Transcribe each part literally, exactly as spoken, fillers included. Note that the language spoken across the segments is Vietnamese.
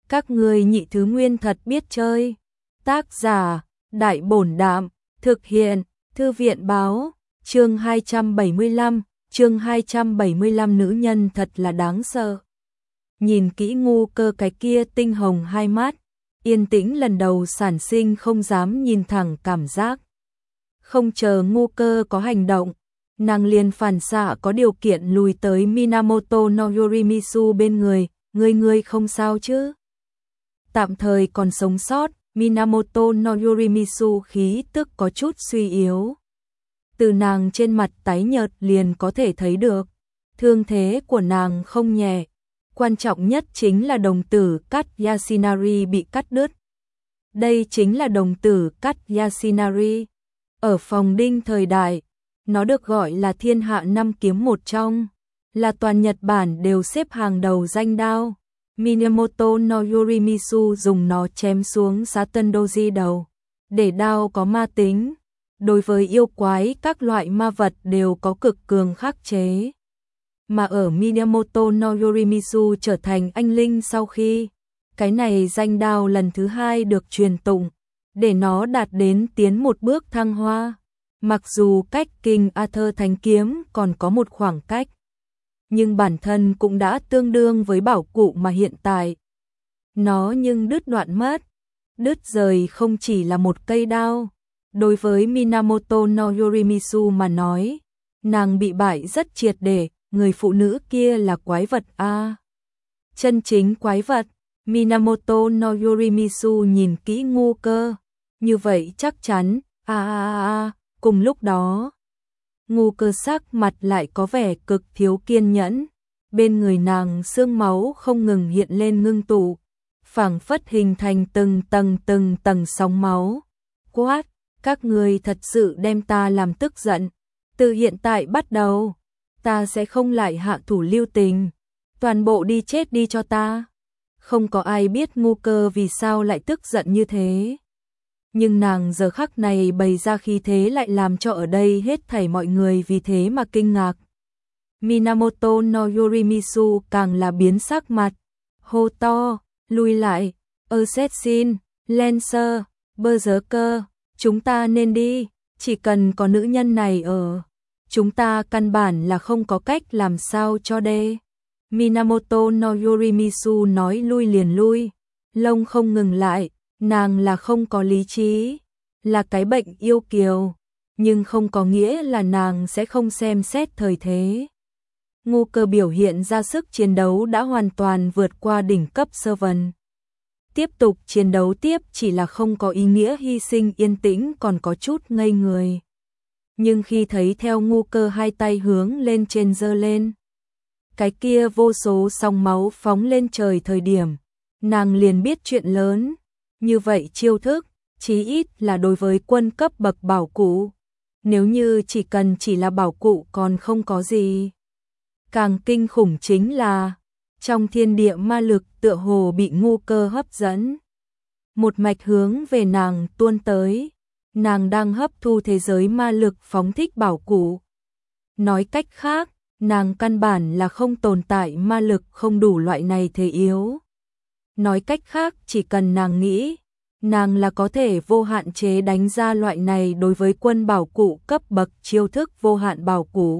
Các ngươi nhị thứ nguyên thật biết chơi. Tác giả, Đại Bổn Đạm, thực hiện, Thư viện Báo, chương hai trăm bảy mươi lăm, chương hai trăm bảy mươi lăm nữ nhân thật là đáng sợ. Nhìn kỹ Ngu Cơ cái kia tinh hồng hai mắt, Yên Tĩnh lần đầu sản sinh không dám nhìn thẳng cảm giác. Không chờ Ngu Cơ có hành động, nàng liền phản xạ có điều kiện lùi tới Minamoto no Yorimizu bên người, ngươi ngươi không sao chứ? Tạm thời còn sống sót, Minamoto no Yorimizu khí tức có chút suy yếu. Từ nàng trên mặt tái nhợt liền có thể thấy được, thương thế của nàng không nhẹ. Quan trọng nhất chính là đồng tử cắt Yasunari bị cắt đứt. Đây chính là đồng tử cắt Yasunari. Ở phòng đinh thời đại, nó được gọi là thiên hạ năm kiếm một trong, là toàn Nhật Bản đều xếp hàng đầu danh đao. Minamoto no Yorimizu dùng nó chém xuống Satan Doji đầu, để đao có ma tính. Đối với yêu quái các loại ma vật đều có cực cường khắc chế. Mà ở Minamoto no Yorimizu trở thành anh linh sau khi, cái này danh đao lần thứ hai được truyền tụng, để nó đạt đến tiến một bước thăng hoa. Mặc dù cách King Arthur Thánh Kiếm còn có một khoảng cách, nhưng bản thân cũng đã tương đương với bảo cụ mà hiện tại. Nó nhưng đứt đoạn mất, đứt rời không chỉ là một cây đao. Đối với Minamoto no Yorimizu mà nói, nàng bị bại rất triệt để, người phụ nữ kia là quái vật a. À, chân chính quái vật. Minamoto no Yorimizu nhìn kỹ Ngu Cơ, như vậy chắc chắn, a a a, cùng lúc đó, Ngu Cơ sắc mặt lại có vẻ cực thiếu kiên nhẫn, bên người nàng xương máu không ngừng hiện lên ngưng tụ, phảng phất hình thành từng tầng từng tầng sóng máu. Quát, các ngươi thật sự đem ta làm tức giận, từ hiện tại bắt đầu, ta sẽ không lại hạ thủ lưu tình, toàn bộ đi chết đi cho ta. Không có ai biết Ngu Cơ vì sao lại tức giận như thế. Nhưng nàng giờ khắc này bày ra khí thế lại làm cho ở đây hết thảy mọi người vì thế mà kinh ngạc. Minamoto no Yorimizu càng là biến sắc mặt, hô to, lùi lại, Assassin, Lancer, Berserker, chúng ta nên đi, chỉ cần có nữ nhân này ở, chúng ta căn bản là không có cách làm sao cho đê. Minamoto no Yorimizu nói lui liền lui, lông không ngừng lại, nàng là không có lý trí, là cái bệnh yêu kiều, nhưng không có nghĩa là nàng sẽ không xem xét thời thế. Ngu Cơ biểu hiện ra sức chiến đấu đã hoàn toàn vượt qua đỉnh cấp sơ vần. Tiếp tục chiến đấu tiếp chỉ là không có ý nghĩa hy sinh. Yên Tĩnh còn có chút ngây người. Nhưng khi thấy theo Ngu Cơ hai tay hướng lên trên giơ lên, cái kia vô số sóng máu phóng lên trời thời điểm, nàng liền biết chuyện lớn. Như vậy chiêu thức, chí ít là đối với quân cấp bậc bảo cụ. Nếu như chỉ cần chỉ là bảo cụ còn không có gì. Càng kinh khủng chính là, trong thiên địa ma lực tựa hồ bị Ngu Cơ hấp dẫn. Một mạch hướng về nàng tuôn tới, nàng đang hấp thu thế giới ma lực phóng thích bảo cụ. Nói cách khác, nàng căn bản là không tồn tại ma lực không đủ loại này thế yếu. Nói cách khác chỉ cần nàng nghĩ, nàng là có thể vô hạn chế đánh ra loại này đối với quân bảo cụ cấp bậc chiêu thức vô hạn bảo cụ.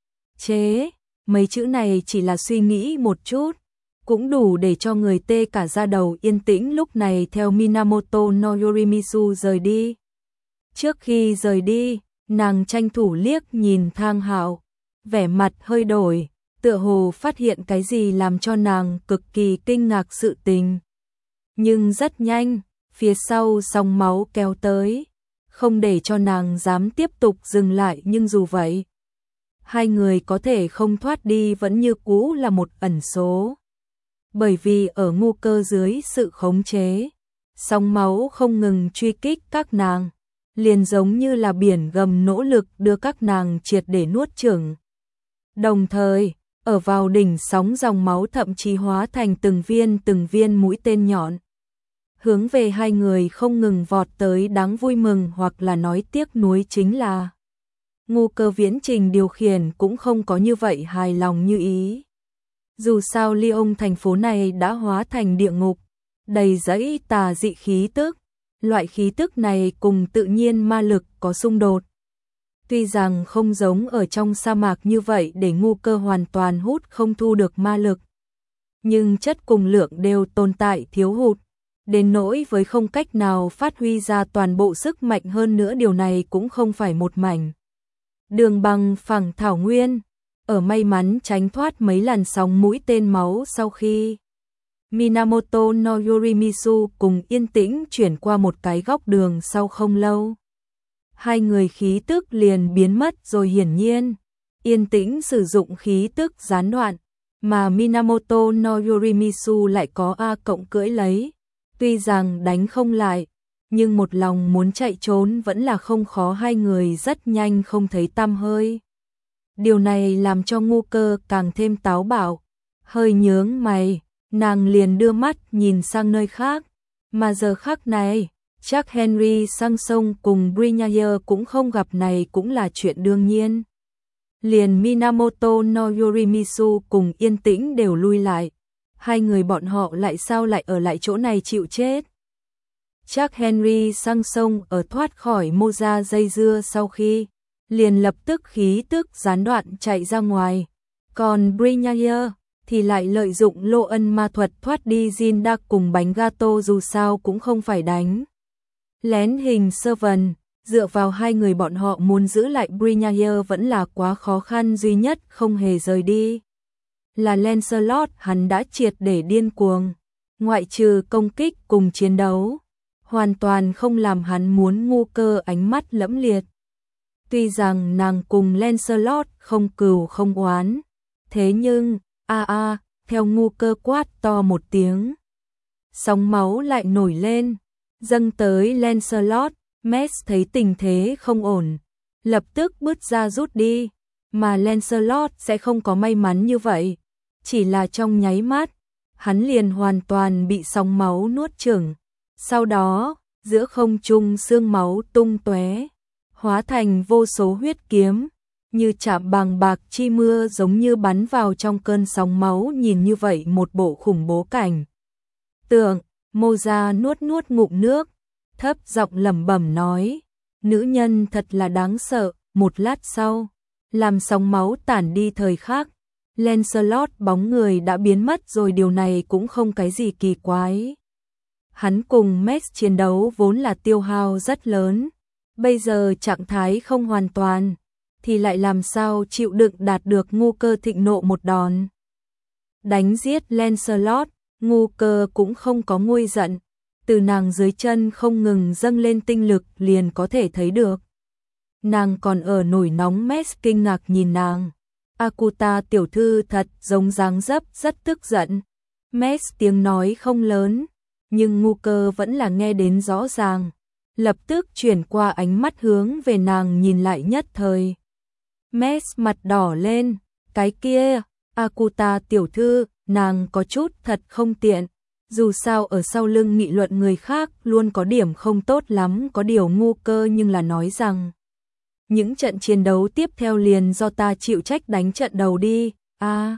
Chế, mấy chữ này chỉ là suy nghĩ một chút, cũng đủ để cho người tê cả da đầu. Yên Tĩnh lúc này theo Minamoto no Yorimizu rời đi. Trước khi rời đi, nàng tranh thủ liếc nhìn Thang Hạo, vẻ mặt hơi đổi, tựa hồ phát hiện cái gì làm cho nàng cực kỳ kinh ngạc sự tình. Nhưng rất nhanh, phía sau sóng máu kéo tới, không để cho nàng dám tiếp tục dừng lại. Nhưng dù vậy, hai người có thể không thoát đi vẫn như cũ là một ẩn số. Bởi vì ở Ngu Cơ dưới sự khống chế, sóng máu không ngừng truy kích các nàng, liền giống như là biển gầm nỗ lực đưa các nàng triệt để nuốt chửng. Đồng thời, ở vào đỉnh sóng dòng máu thậm chí hóa thành từng viên từng viên mũi tên nhọn, hướng về hai người không ngừng vọt tới. Đáng vui mừng hoặc là nói tiếc nuối chính là, Ngu Cơ viễn trình điều khiển cũng không có như vậy hài lòng như ý. Dù sao Lyon thành phố này đã hóa thành địa ngục, đầy dẫy tà dị khí tức. Loại khí tức này cùng tự nhiên ma lực có xung đột. Tuy rằng không giống ở trong sa mạc như vậy để ngu cơ hoàn toàn hút không thu được ma lực, nhưng chất cùng lượng đều tồn tại thiếu hụt, đến nỗi với không cách nào phát huy ra toàn bộ sức mạnh, hơn nữa điều này cũng không phải một mảnh đường bằng phẳng thảo nguyên. Ở may mắn tránh thoát mấy làn sóng mũi tên máu sau khi Minamoto no Yorimitsu cùng yên tĩnh chuyển qua một cái góc đường sau không lâu, hai người khí tức liền biến mất rồi. Hiển nhiên yên tĩnh sử dụng khí tức gián đoạn, mà Minamoto no Yorimitsu lại có A cộng cưỡi lấy. Tuy rằng đánh không lại, nhưng một lòng muốn chạy trốn vẫn là không khó. Hai người rất nhanh không thấy tăm hơi. Điều này làm cho ngu cơ càng thêm táo bạo, hơi nhướng mày, nàng liền đưa mắt nhìn sang nơi khác. Mà giờ khắc này, chắc Henry sang sông cùng Brignaya cũng không gặp, này cũng là chuyện đương nhiên. Liền Minamoto no Yorimitsu cùng yên tĩnh đều lui lại. Hai người bọn họ lại sao lại ở lại chỗ này chịu chết? Chắc Henry sang sông ở thoát khỏi Moza dây dưa sau khi, liền lập tức khí tức gián đoạn chạy ra ngoài. Còn Brignaya thì lại lợi dụng lô ân ma thuật thoát đi Jinda cùng bánh gato, dù sao cũng không phải đánh lén hình servant. Dựa vào hai người bọn họ muốn giữ lại Brignaya vẫn là quá khó khăn, duy nhất không hề rời đi là Lancelot. Hắn đã triệt để điên cuồng, ngoại trừ công kích cùng chiến đấu, hoàn toàn không làm hắn muốn. Ngu cơ ánh mắt lẫm liệt. Tuy rằng nàng cùng Lancelot không cừu không oán, thế nhưng, a a, theo ngu cơ quát to một tiếng, sóng máu lại nổi lên, dâng tới Lancelot. Mace thấy tình thế không ổn, lập tức bước ra rút đi, mà Lancelot sẽ không có may mắn như vậy, chỉ là trong nháy mắt, hắn liền hoàn toàn bị sóng máu nuốt chửng. Sau đó, giữa không trung xương máu tung tóe, hóa thành vô số huyết kiếm, như chạm bằng bạc chi mưa, giống như bắn vào trong cơn sóng máu. Nhìn như vậy một bộ khủng bố cảnh tượng. Moza nuốt nuốt ngụm nước, thấp giọng lẩm bẩm nói, nữ nhân thật là đáng sợ. Một lát sau, làm sóng máu tản đi thời khắc, Lancelot bóng người đã biến mất rồi. Điều này cũng không cái gì kỳ quái. Hắn cùng Mace chiến đấu vốn là tiêu hao rất lớn, bây giờ trạng thái không hoàn toàn, thì lại làm sao chịu đựng đạt được. Ngu cơ thịnh nộ một đòn đánh giết Lancelot. Ngu cơ cũng không có nguôi giận, từ nàng dưới chân không ngừng dâng lên tinh lực liền có thể thấy được. Nàng còn ở nổi nóng. Mace kinh ngạc nhìn nàng. Akuta tiểu thư thật giống dáng dấp rất tức giận. Mace tiếng nói không lớn, nhưng ngu cơ vẫn là nghe đến rõ ràng. Lập tức chuyển qua ánh mắt hướng về nàng nhìn lại, nhất thời Mace mặt đỏ lên. Cái kia, Akuta tiểu thư, nàng có chút thật không tiện. Dù sao ở sau lưng nghị luận người khác luôn có điểm không tốt lắm. Có điều ngu cơ nhưng là nói rằng, những trận chiến đấu tiếp theo liền do ta chịu trách, đánh trận đầu đi. A à,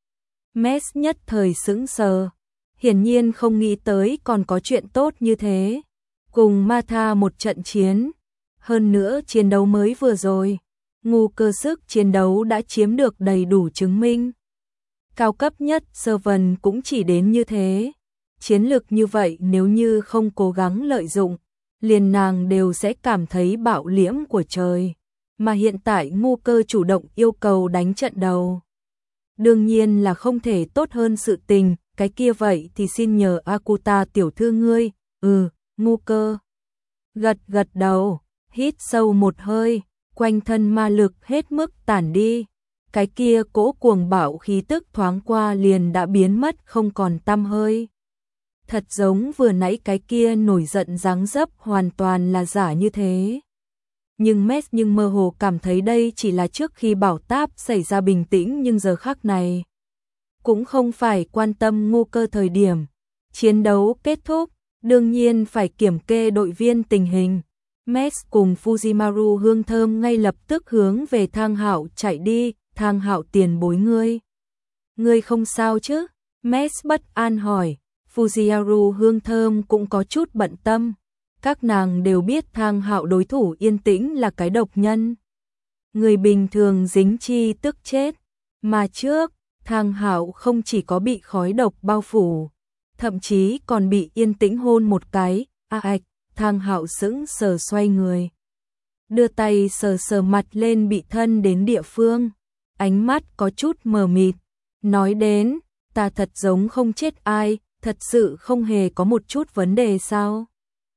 Mace nhất thời sững sờ, hiển nhiên không nghĩ tới còn có chuyện tốt như thế. Cùng Martha một trận chiến, hơn nữa chiến đấu mới vừa rồi, ngu cơ sức chiến đấu đã chiếm được đầy đủ chứng minh. Cao cấp nhất servant cũng chỉ đến như thế. Chiến lực như vậy nếu như không cố gắng lợi dụng, liền nàng đều sẽ cảm thấy bạo liễm của trời. Mà hiện tại ngu cơ chủ động yêu cầu đánh trận đầu, đương nhiên là không thể tốt hơn sự tình. Cái kia vậy thì xin nhờ Akuta tiểu thư ngươi. Ừ, ngu cơ gật gật đầu, hít sâu một hơi, quanh thân ma lực hết mức tản đi. Cái kia cỗ cuồng bạo khí tức thoáng qua liền đã biến mất không còn tăm hơi. Thật giống vừa nãy cái kia nổi giận dáng dấp hoàn toàn là giả như thế. Nhưng Mace nhưng mơ hồ cảm thấy đây chỉ là trước khi bảo táp xảy ra bình tĩnh, nhưng giờ khắc này cũng không phải quan tâm ngu cơ thời điểm. Chiến đấu kết thúc, đương nhiên phải kiểm kê đội viên tình hình. Mace cùng Fujimaru hương thơm ngay lập tức hướng về Thang Hạo chạy đi. Thang Hạo tiền bối ngươi, ngươi không sao chứ? Mace bất an hỏi. Fujiaru hương thơm cũng có chút bận tâm. Các nàng đều biết Thang Hạo đối thủ Yên Tĩnh là cái độc nhân. Người bình thường dính chi tức chết. Mà trước, Thang Hạo không chỉ có bị khói độc bao phủ, thậm chí còn bị Yên Tĩnh hôn một cái. A ạch, Thang Hạo sững sờ xoay người. Đưa tay sờ sờ mặt lên bị thân đến địa phương. Ánh mắt có chút mờ mịt. Nói đến, ta thật giống không chết ai, thật sự không hề có một chút vấn đề sao?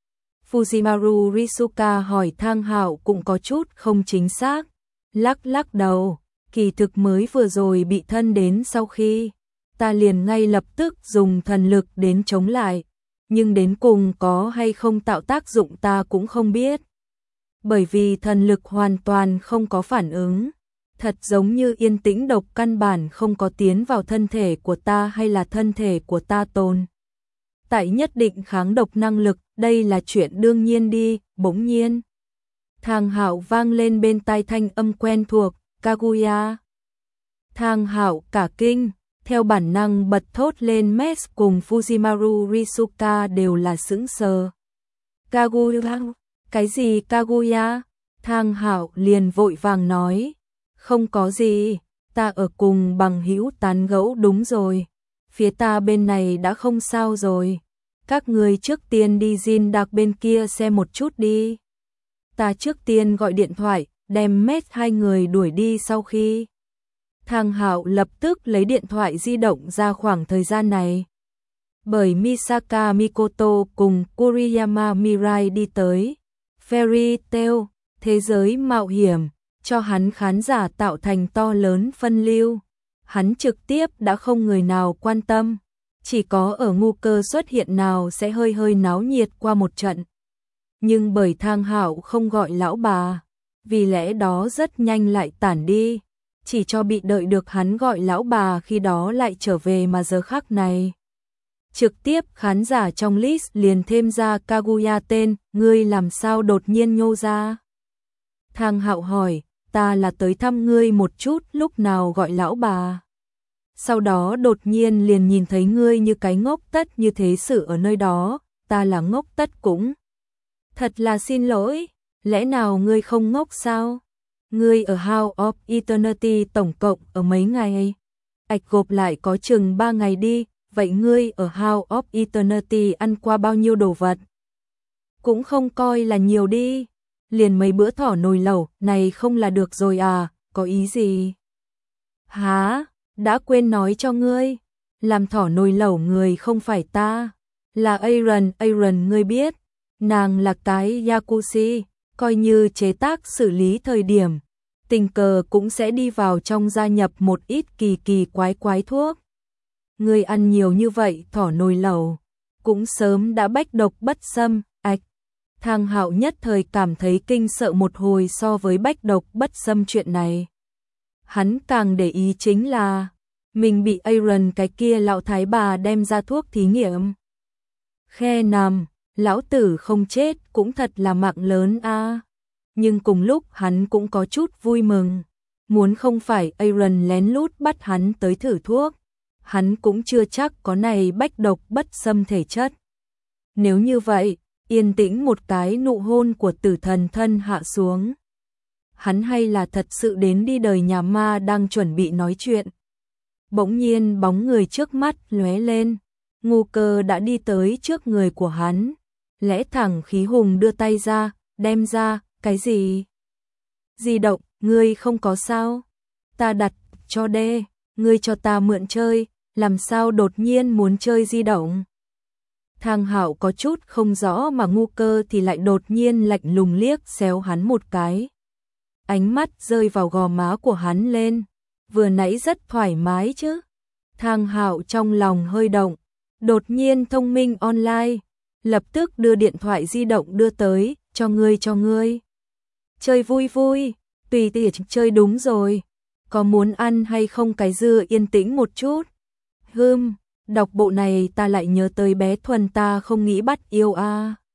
Fujimaru Risuka hỏi Thang Hạo cũng có chút không chính xác. Lắc lắc đầu, kỳ thực mới vừa rồi bị thân đến sau khi, ta liền ngay lập tức dùng thần lực đến chống lại, nhưng đến cùng có hay không tạo tác dụng ta cũng không biết. Bởi vì thần lực hoàn toàn không có phản ứng, thật giống như Yên Tĩnh độc căn bản không có tiến vào thân thể của ta hay là thân thể của ta tồn tại nhất định kháng độc năng lực, đây là chuyện đương nhiên đi. Bỗng nhiên, Thang Hạo vang lên bên tai thanh âm quen thuộc, Kaguya. Thang Hạo cả kinh, theo bản năng bật thốt lên. Mes cùng Fujimaru Risuka đều là sững sờ. Kaguya? Cái gì Kaguya? Thang Hạo liền vội vàng nói, không có gì, ta ở cùng bằng hữu tán gẫu. Đúng rồi, phía ta bên này đã không sao rồi, các người trước tiên đi Jin Đặc bên kia xem một chút đi. Ta trước tiên gọi điện thoại, đem Mes hai người đuổi đi. Sau khi Thang Hạo lập tức lấy điện thoại di động ra. Khoảng thời gian này, bởi Misaka Mikoto cùng Kuriyama Mirai đi tới Fairy Tail, thế giới mạo hiểm, cho hắn khán giả tạo thành to lớn phân lưu. Hắn trực tiếp đã không người nào quan tâm, chỉ có ở ngu cơ xuất hiện nào sẽ hơi hơi náo nhiệt qua một trận. Nhưng bởi Thang Hạo không gọi lão bà, vì lẽ đó rất nhanh lại tản đi, chỉ cho bị đợi được hắn gọi lão bà khi đó lại trở về. Mà giờ khắc này, trực tiếp khán giả trong list liền thêm ra Kaguya tên. Ngươi làm sao đột nhiên nhô ra? Thang Hạo hỏi, ta là tới thăm ngươi một chút. Lúc nào gọi lão bà? Sau đó đột nhiên liền nhìn thấy ngươi như cái ngốc tất như thế xử ở nơi đó. Ta là ngốc tất cũng. Thật là xin lỗi, lẽ nào ngươi không ngốc sao? Ngươi ở House of Eternity tổng cộng ở mấy ngày? Ạch gộp lại có chừng ba ngày đi. Vậy ngươi ở House of Eternity ăn qua bao nhiêu đồ vật? Cũng không coi là nhiều đi. Liền mấy bữa thỏ nồi lẩu này không là được rồi à? Có ý gì? Hả? Đã quên nói cho ngươi. Làm thỏ nồi lẩu người không phải ta, là Aaron. Aaron ngươi biết, nàng là cái Yakushi, coi như chế tác xử lý thời điểm, tình cờ cũng sẽ đi vào trong gia nhập một ít kỳ kỳ quái quái thuốc. Ngươi ăn nhiều như vậy thỏ nồi lẩu, cũng sớm đã bách độc bất xâm. Ạch, Thang Hạo nhất thời cảm thấy kinh sợ một hồi. So với bách độc bất xâm chuyện này, hắn càng để ý chính là mình bị Aaron cái kia lão thái bà đem ra thuốc thí nghiệm. Khe nằm, lão tử không chết cũng thật là mạng lớn a. À. Nhưng cùng lúc hắn cũng có chút vui mừng, muốn không phải Aaron lén lút bắt hắn tới thử thuốc, hắn cũng chưa chắc có này bách độc bất xâm thể chất. Nếu như vậy, Yên Tĩnh một cái nụ hôn của tử thần thân hạ xuống. Hắn hay là thật sự đến đi đời nhà ma. Đang chuẩn bị nói chuyện, bỗng nhiên bóng người trước mắt lóe lên. Ngu cơ đã đi tới trước người của hắn, lẽ thẳng khí hùng đưa tay ra, đem ra. Cái gì? Di động, ngươi không có sao? Ta đặt cho đê, ngươi cho ta mượn chơi, làm sao đột nhiên muốn chơi di động? Thang Hạo có chút không rõ, mà ngu cơ thì lại đột nhiên lạnh lùng liếc xéo hắn một cái. Ánh mắt rơi vào gò má của hắn lên, vừa nãy rất thoải mái chứ. Thang Hạo trong lòng hơi động, đột nhiên thông minh online, lập tức đưa điện thoại di động đưa tới, cho ngươi cho ngươi. Chơi vui vui, tùy tỉ chơi. Đúng rồi, có muốn ăn hay không cái dưa? Yên tĩnh một chút. Hừm, đọc bộ này ta lại nhớ tới bé Thuần, ta không nghĩ bắt yêu a. À.